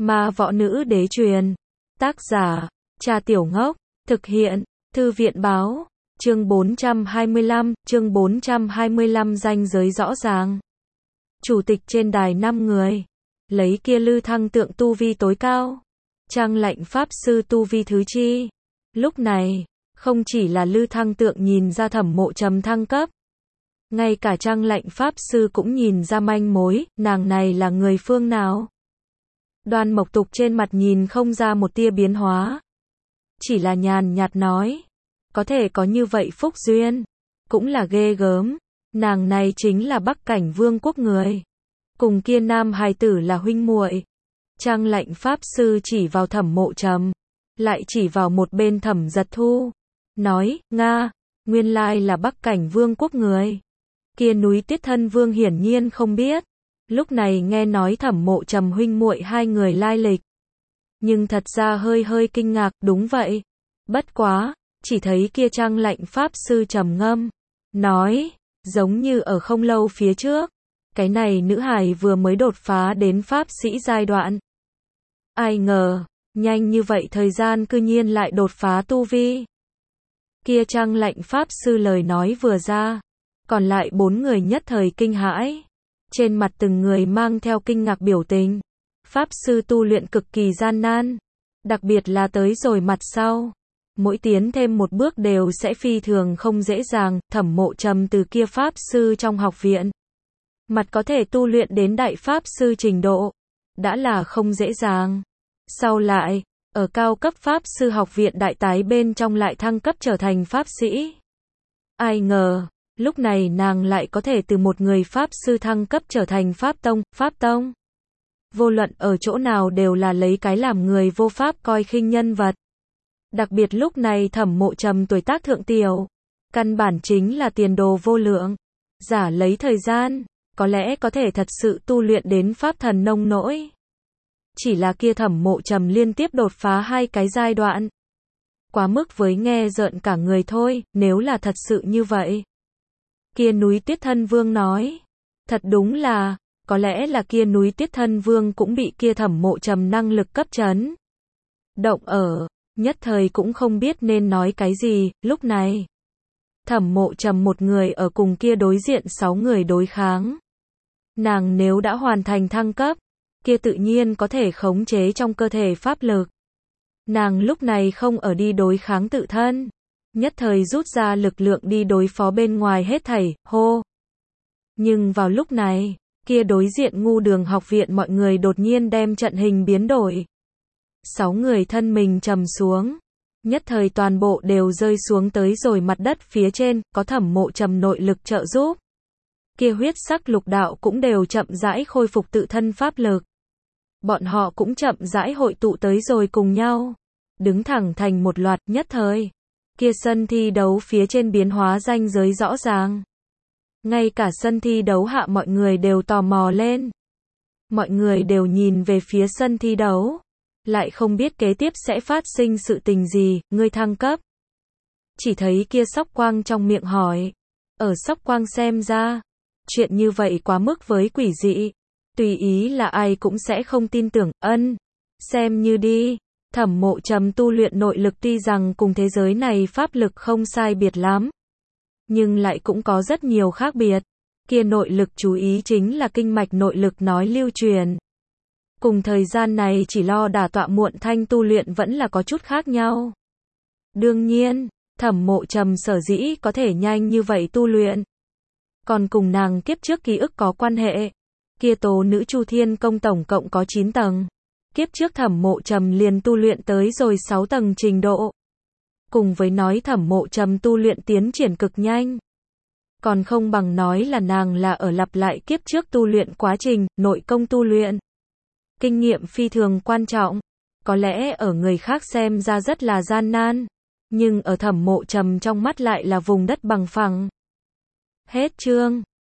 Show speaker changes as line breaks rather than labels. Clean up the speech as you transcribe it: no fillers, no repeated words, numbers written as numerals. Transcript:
Ma Võ Nữ Đế truyền. Tác giả, Cha Tiểu Ngốc. Thực hiện, Thư viện Báo. Chương 425, ranh giới rõ ràng. Chủ tịch trên đài 5 người. Lấy kia Lư Thăng tượng tu vi tối cao. Trang Lạnh Pháp Sư tu vi thứ chi. Lúc này, không chỉ là Lư Thăng tượng nhìn ra Thẩm Mộ Trầm thăng cấp. Ngay cả Trang Lạnh Pháp Sư cũng nhìn ra manh mối, nàng này là người phương nào. Đoan Mộc Tục trên mặt nhìn không ra một tia biến hóa. Chỉ là nhàn nhạt nói. Có thể có như vậy phúc duyên. Cũng là ghê gớm. Nàng này chính là Bắc Cảnh Vương quốc người. Cùng kia nam hài tử là huynh muội. Trang Lạnh Pháp Sư chỉ vào Thẩm Mộ Trầm. Lại chỉ vào một bên Thẩm Giật Thu. Nói, Nga, nguyên lai là Bắc Cảnh Vương quốc người. Kia núi Tiết Thân Vương hiển nhiên không biết. Lúc này nghe nói Thẩm Mộ Trầm huynh muội hai người lai lịch. Nhưng thật ra hơi kinh ngạc, đúng vậy. Bất quá, chỉ thấy kia Trang Lạnh Pháp Sư trầm ngâm. Nói, giống như ở không lâu phía trước. Cái này nữ hài vừa mới đột phá đến Pháp sĩ giai đoạn. Ai ngờ, nhanh như vậy thời gian cư nhiên lại đột phá tu vi. Kia Trang Lạnh Pháp Sư lời nói vừa ra. Còn lại 4 người nhất thời kinh hãi. Trên mặt từng người mang theo kinh ngạc biểu tình. Pháp sư tu luyện cực kỳ gian nan. Đặc biệt là tới rồi mặt sau. Mỗi tiến thêm một bước đều sẽ phi thường không dễ dàng. Thẩm Mộ Trầm từ kia Pháp sư trong học viện. Mặt có thể tu luyện đến đại Pháp sư trình độ. Đã là không dễ dàng. Sau lại, ở cao cấp Pháp sư học viện đại tái bên trong lại thăng cấp trở thành Pháp sĩ. Ai ngờ, lúc này nàng lại có thể từ một người Pháp sư thăng cấp trở thành Pháp Tông. Vô luận ở chỗ nào đều là lấy cái làm người vô pháp coi khinh nhân vật. Đặc biệt lúc này Thẩm Mộ Trầm tuổi tác thượng tiểu. Căn bản chính là tiền đồ vô lượng. Giả lấy thời gian, có lẽ có thể thật sự tu luyện đến Pháp thần nông nỗi. Chỉ là kia Thẩm Mộ Trầm liên tiếp đột phá 2 cái giai đoạn. Quá mức với nghe rợn cả người thôi, nếu là thật sự như vậy. Kia núi Tiết Thân Vương nói. Thật đúng là, có lẽ là kia núi Tiết Thân Vương cũng bị kia Thẩm Mộ Trầm năng lực cấp chấn. Động ở, nhất thời cũng không biết nên nói cái gì, lúc này. Thẩm Mộ Trầm một người ở cùng kia đối diện 6 người đối kháng. Nàng nếu đã hoàn thành thăng cấp, kia tự nhiên có thể khống chế trong cơ thể pháp lực. Nàng lúc này không ở đi đối kháng tự thân. Nhất thời rút ra lực lượng đi đối phó bên ngoài hết thảy, hô. Nhưng vào lúc này, kia đối diện Ngu Đường học viện mọi người đột nhiên đem trận hình biến đổi. 6 người thân mình trầm xuống. Nhất thời toàn bộ đều rơi xuống tới rồi mặt đất phía trên, có Thẩm Mộ Trầm nội lực trợ giúp. Kia huyết sắc lục đạo cũng đều chậm rãi khôi phục tự thân pháp lực. Bọn họ cũng chậm rãi hội tụ tới rồi cùng nhau. Đứng thẳng thành một loạt, nhất thời. Kia sân thi đấu phía trên biến hóa ranh giới rõ ràng. Ngay cả sân thi đấu hạ mọi người đều tò mò lên. Mọi người đều nhìn về phía sân thi đấu. Lại không biết kế tiếp sẽ phát sinh sự tình gì, ngươi thăng cấp. Chỉ thấy kia Sóc Quang trong miệng hỏi. Ở Sóc Quang xem ra, chuyện như vậy quá mức với quỷ dị. Tùy ý là ai cũng sẽ không tin tưởng, xem như đi. Thẩm Mộ Trầm tu luyện nội lực tuy rằng cùng thế giới này pháp lực không sai biệt lắm. Nhưng lại cũng có rất nhiều khác biệt. Kia nội lực chú ý chính là kinh mạch nội lực nói lưu truyền. Cùng thời gian này chỉ lo đả tọa muộn thanh tu luyện vẫn là có chút khác nhau. Đương nhiên, Thẩm Mộ Trầm sở dĩ có thể nhanh như vậy tu luyện. Còn cùng nàng kiếp trước ký ức có quan hệ. Kia Tố Nữ Chu Thiên Công tổng cộng có 9 tầng. Kiếp trước Thẩm Mộ Trầm liền tu luyện tới rồi 6 tầng trình độ. Cùng với nói Thẩm Mộ Trầm tu luyện tiến triển cực nhanh. Còn không bằng nói là nàng là ở lặp lại kiếp trước tu luyện quá trình, nội công tu luyện. Kinh nghiệm phi thường quan trọng. Có lẽ ở người khác xem ra rất là gian nan. Nhưng ở Thẩm Mộ Trầm trong mắt lại là vùng đất bằng phẳng. Hết chương.